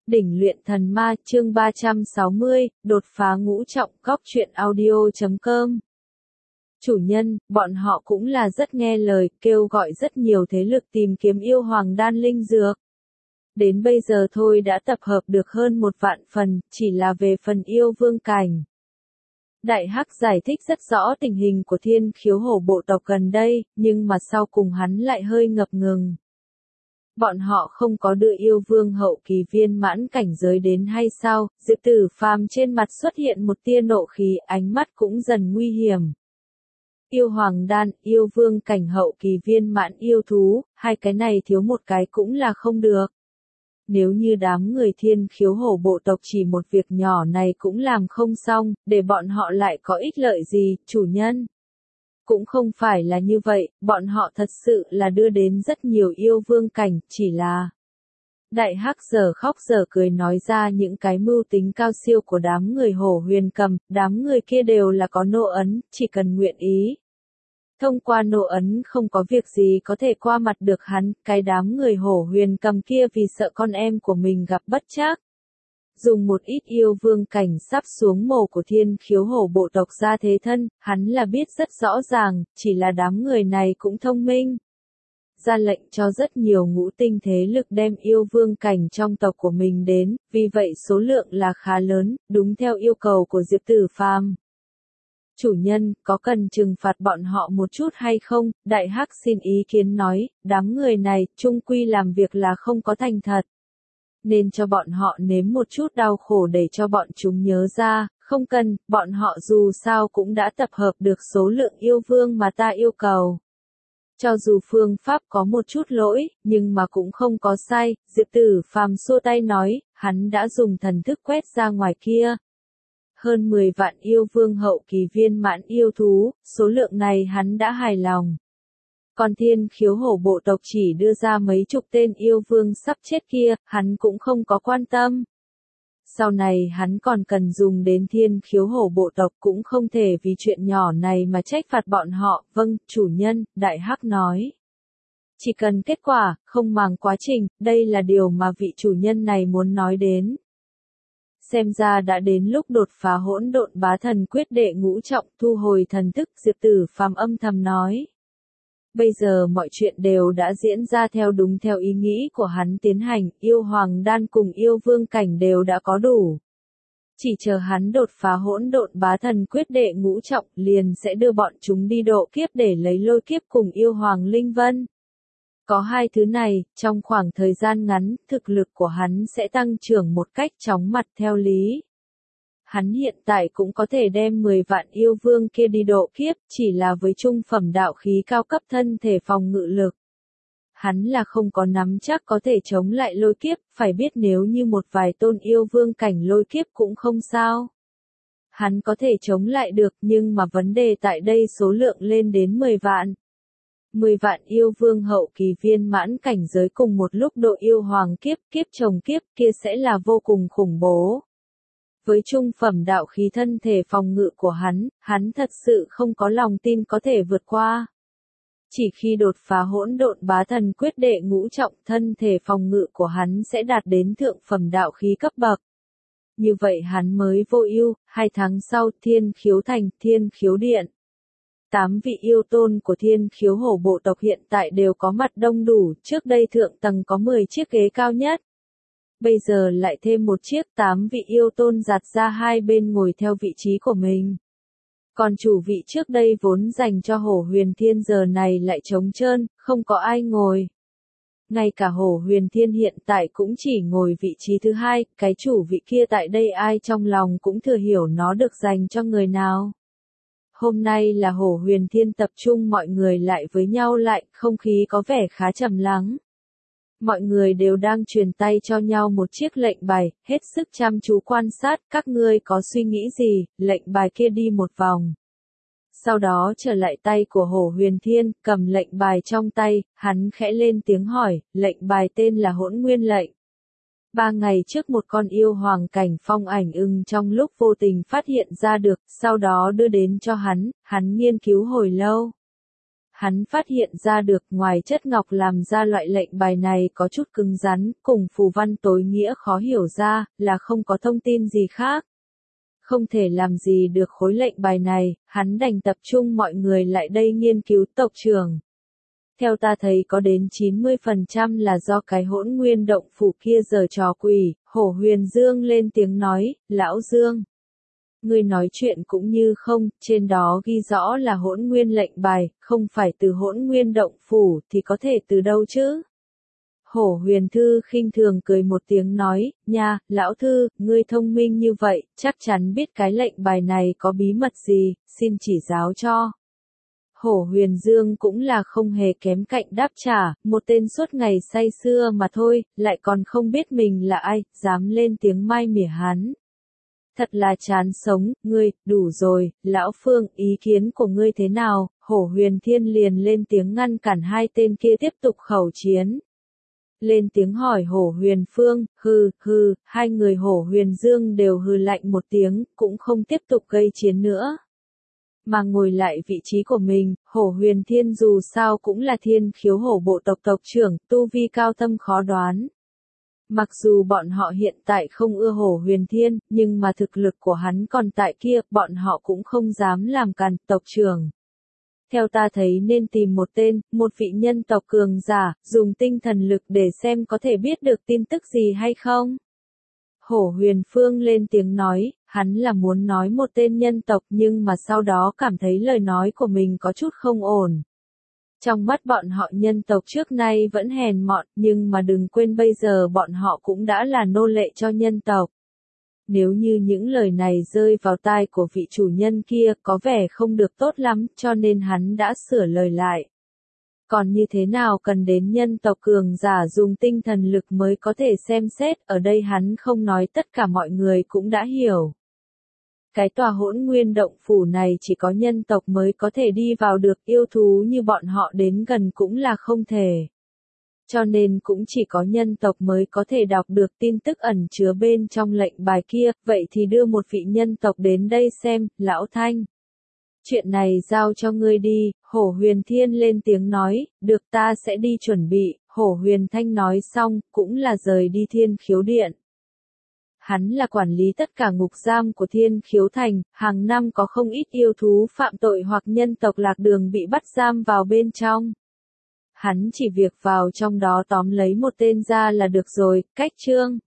Đỉnh luyện thần ma chương 360, đột phá ngũ trọng. Góc truyện audio.com. Chủ nhân, bọn họ cũng là rất nghe lời, kêu gọi rất nhiều thế lực tìm kiếm yêu hoàng đan linh dược. Đến bây giờ thôi đã tập hợp được hơn 1 vạn phần, chỉ là về phần yêu vương cảnh. Đại Hắc giải thích rất rõ tình hình của Thiên Khiếu Hổ bộ tộc gần đây, nhưng mà sau cùng hắn lại hơi ngập ngừng. Bọn họ không có đưa yêu vương hậu kỳ viên mãn cảnh giới đến hay sao? Diệp Tử Phàm trên mặt xuất hiện một tia nộ khí, ánh mắt cũng dần nguy hiểm. Yêu hoàng đan, yêu vương cảnh hậu kỳ viên mãn yêu thú, hai cái này thiếu một cái cũng là không được. Nếu như đám người Thiên Khiếu Hổ bộ tộc chỉ một việc nhỏ này cũng làm không xong, để bọn họ lại có ích lợi gì, chủ nhân? Cũng không phải là như vậy, bọn họ thật sự là đưa đến rất nhiều yêu vương cảnh, chỉ là... Đại Hắc giờ khóc giờ cười nói ra những cái mưu tính cao siêu của đám người Hổ Huyền Cầm, đám người kia đều là có nô ấn, chỉ cần nguyện ý. Thông qua nô ấn không có việc gì có thể qua mặt được hắn, cái đám người Hổ Huyền Cầm kia vì sợ con em của mình gặp bất trắc. Dùng một ít yêu vương cảnh sắp xuống mồ của Thiên Khiếu Hổ bộ tộc ra thế thân, hắn là biết rất rõ ràng, chỉ là đám người này cũng thông minh. Ra lệnh cho rất nhiều ngũ tinh thế lực đem yêu vương cảnh trong tộc của mình đến, vì vậy số lượng là khá lớn, đúng theo yêu cầu của Diệp Tử Phàm. Chủ nhân, có cần trừng phạt bọn họ một chút hay không? Đại Hắc xin ý kiến nói, đám người này, chung quy làm việc là không có thành thật. Nên cho bọn họ nếm một chút đau khổ để cho bọn chúng nhớ ra, không cần, bọn họ dù sao cũng đã tập hợp được số lượng yêu vương mà ta yêu cầu. Cho dù phương pháp có một chút lỗi, nhưng mà cũng không có sai, Diệp Tử Phàm xua tay nói, hắn đã dùng thần thức quét ra ngoài kia. Hơn 10 vạn yêu vương hậu kỳ viên mãn yêu thú, số lượng này hắn đã hài lòng. Còn Thiên Khiếu Hổ bộ tộc chỉ đưa ra mấy chục tên yêu vương sắp chết kia, hắn cũng không có quan tâm. Sau này hắn còn cần dùng đến Thiên Khiếu Hổ bộ tộc cũng không thể vì chuyện nhỏ này mà trách phạt bọn họ. Vâng, chủ nhân, Đại Hắc nói. Chỉ cần kết quả, không màng quá trình, đây là điều mà vị chủ nhân này muốn nói đến. Xem ra đã đến lúc đột phá hỗn độn bá thần quyết đệ ngũ trọng, thu hồi thần thức, Diệp Tử Phàm âm thầm nói. Bây giờ mọi chuyện đều đã diễn ra đúng theo ý nghĩ của hắn tiến hành, yêu hoàng đan cùng yêu vương cảnh đều đã có đủ. Chỉ chờ hắn đột phá hỗn độn bá thần quyết đệ ngũ trọng, liền sẽ đưa bọn chúng đi độ kiếp để lấy lôi kiếp cùng yêu hoàng linh vân. Có hai thứ này, trong khoảng thời gian ngắn, thực lực của hắn sẽ tăng trưởng một cách chóng mặt theo lý. Hắn hiện tại cũng có thể đem 10 vạn yêu vương kia đi độ kiếp, chỉ là với trung phẩm đạo khí cao cấp thân thể phòng ngự lực. Hắn là không có nắm chắc có thể chống lại lôi kiếp, phải biết nếu như một vài tôn yêu vương cảnh lôi kiếp cũng không sao. Hắn có thể chống lại được, nhưng mà vấn đề tại đây số lượng lên đến 10 vạn. 10 vạn yêu vương hậu kỳ viên mãn cảnh giới cùng một lúc độ yêu hoàng kiếp, kiếp chồng kiếp kia sẽ là vô cùng khủng bố. Với trung phẩm đạo khí thân thể phòng ngự của hắn thật sự không có lòng tin có thể vượt qua. Chỉ khi đột phá hỗn độn bá thần quyết đệ ngũ trọng, thân thể phòng ngự của hắn sẽ đạt đến thượng phẩm đạo khí cấp bậc. Như vậy hắn mới vô ưu. 2 tháng sau, Thiên Khiếu Thành, Thiên Khiếu Điện. 8 vị yêu tôn của Thiên Khiếu Hổ bộ tộc hiện tại đều có mặt đông đủ, trước đây thượng tầng có 10 chiếc ghế cao nhất. Bây giờ lại thêm một chiếc, 8 vị yêu tôn giạt ra hai bên ngồi theo vị trí của mình. Còn chủ vị trước đây vốn dành cho Hổ Huyền Thiên giờ này lại trống trơn, không có ai ngồi. Ngay cả Hổ Huyền Thiên hiện tại cũng chỉ ngồi vị trí thứ hai, cái chủ vị kia tại đây ai trong lòng cũng thừa hiểu nó được dành cho người nào. Hôm nay là Hổ Huyền Thiên tập trung mọi người lại với nhau lại, không khí có vẻ khá trầm lắng. Mọi người đều đang truyền tay cho nhau một chiếc lệnh bài, hết sức chăm chú quan sát, các ngươi có suy nghĩ gì, lệnh bài kia đi một vòng. Sau đó trở lại tay của Hổ Huyền Thiên, cầm lệnh bài trong tay, hắn khẽ lên tiếng hỏi, lệnh bài tên là Hỗn Nguyên lệnh. 3 ngày trước một con yêu hoàng cảnh phong ảnh ưng trong lúc vô tình phát hiện ra được, sau đó đưa đến cho hắn nghiên cứu hồi lâu. hắn phát hiện ra được ngoài chất ngọc làm ra loại lệnh bài này có chút cứng rắn, cùng phù văn tối nghĩa khó hiểu ra, là không có thông tin gì khác. Không thể làm gì được khối lệnh bài này, hắn đành tập trung mọi người lại đây nghiên cứu. Tộc trưởng. Theo ta thấy có đến 90% là do cái hỗn nguyên động phủ kia giở trò quỷ. Hổ Huyền Dương lên tiếng nói, lão Dương. Ngươi nói chuyện cũng như không, trên đó ghi rõ là hỗn nguyên lệnh bài, không phải từ hỗn nguyên động phủ thì có thể từ đâu chứ? Hổ Huyền Thư khinh thường cười một tiếng nói, nha, lão Thư, ngươi thông minh như vậy, chắc chắn biết cái lệnh bài này có bí mật gì, xin chỉ giáo cho. Hổ Huyền Dương cũng là không hề kém cạnh đáp trả, một tên suốt ngày say sưa mà thôi, lại còn không biết mình là ai, dám lên tiếng mai mỉa hắn. Thật là chán sống, ngươi, đủ rồi, lão Phương, ý kiến của ngươi thế nào? Hổ Huyền Thiên liền lên tiếng ngăn cản hai tên kia tiếp tục khẩu chiến. Lên tiếng hỏi Hổ Huyền Phương, hừ, hai người Hổ Huyền Dương đều hừ lạnh một tiếng, cũng không tiếp tục gây chiến nữa. Mà ngồi lại vị trí của mình, Hổ Huyền Thiên dù sao cũng là Thiên Khiếu Hổ bộ tộc tộc trưởng, tu vi cao thâm khó đoán. Mặc dù bọn họ hiện tại không ưa Hổ Huyền Thiên, nhưng mà thực lực của hắn còn tại kia, bọn họ cũng không dám làm càn. Tộc trưởng. Theo ta thấy nên tìm một vị nhân tộc cường giả, dùng tinh thần lực để xem có thể biết được tin tức gì hay không. Hổ Huyền Phương lên tiếng nói, hắn là muốn nói một tên nhân tộc nhưng mà sau đó cảm thấy lời nói của mình có chút không ổn. Trong mắt bọn họ nhân tộc trước nay vẫn hèn mọn, nhưng mà đừng quên bây giờ bọn họ cũng đã là nô lệ cho nhân tộc. Nếu như những lời này rơi vào tai của vị chủ nhân kia có vẻ không được tốt lắm, cho nên hắn đã sửa lời lại. Còn như thế nào cần đến nhân tộc cường giả dùng tinh thần lực mới có thể xem xét, ở đây hắn không nói tất cả mọi người cũng đã hiểu. Cái tòa hỗn nguyên động phủ này chỉ có nhân tộc mới có thể đi vào được, yêu thú như bọn họ đến gần cũng là không thể. Cho nên cũng chỉ có nhân tộc mới có thể đọc được tin tức ẩn chứa bên trong lệnh bài kia, vậy thì đưa một vị nhân tộc đến đây xem, lão Thanh. Chuyện này giao cho ngươi đi, Hổ Huyền Thiên lên tiếng nói, được ta sẽ đi chuẩn bị. Hổ Huyền Thanh nói xong, cũng là rời đi Thiên Khiếu Điện. Hắn là quản lý tất cả ngục giam của Thiên Khiếu Thành, hàng năm có không ít yêu thú phạm tội hoặc nhân tộc lạc đường bị bắt giam vào bên trong. Hắn chỉ việc vào trong đó tóm lấy một tên ra là được rồi. Cách chương